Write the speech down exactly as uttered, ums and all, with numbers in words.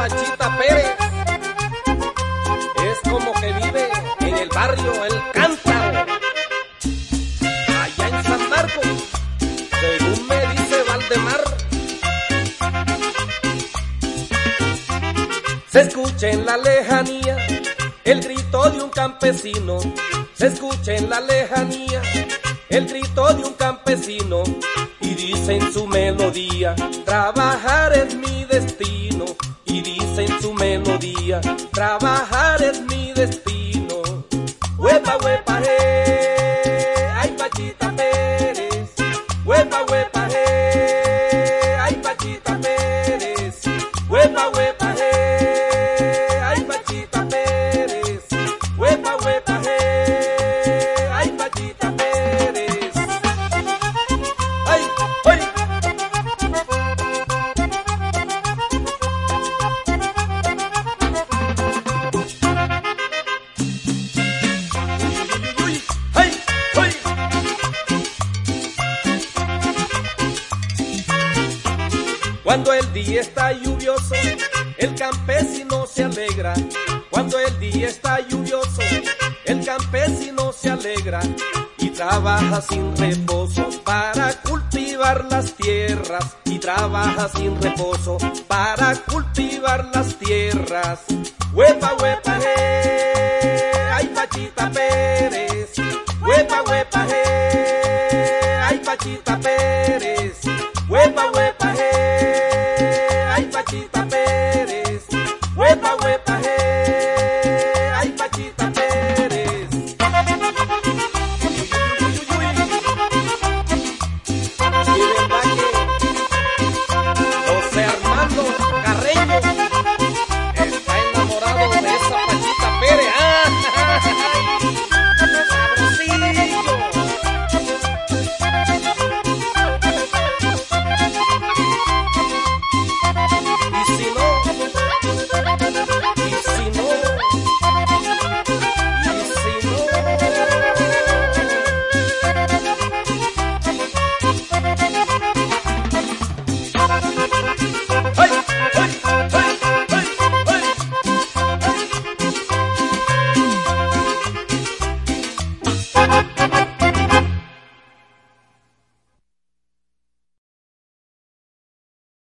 Pachita Pérez es como que vive en el barrio El Cántaro, allá en San Marcos, según me dice Valdemar. Se escucha en la lejanía el grito de un campesino, se escucha en la lejanía el grito de un campesino, y dice en su melodía, trabajar es mi destino, y dice en su melodía, trabajar es mi destino. Huepa, huepa, eh, ay Pachita Pérez, huepa, huepa, eh, ay Pachita Pérez, huepa, huepa, eh, ay Pachita Pérez, huepa, huepa, eh, ay Pachita Pérez. Ay, ay. Uy, ay, ay. Cuando el día está lluvioso, el campesino se alegra. Cuando el día está lluvioso, el campesino se alegra y trabaja sin reposo para cultivar las tierras, y trabaja sin reposo para cultivar las tierras. Huepa, huepa, eh, ay Pachita Pérez, huepa, huepa, eh, ay Pachita Pérez, huepa, huepa.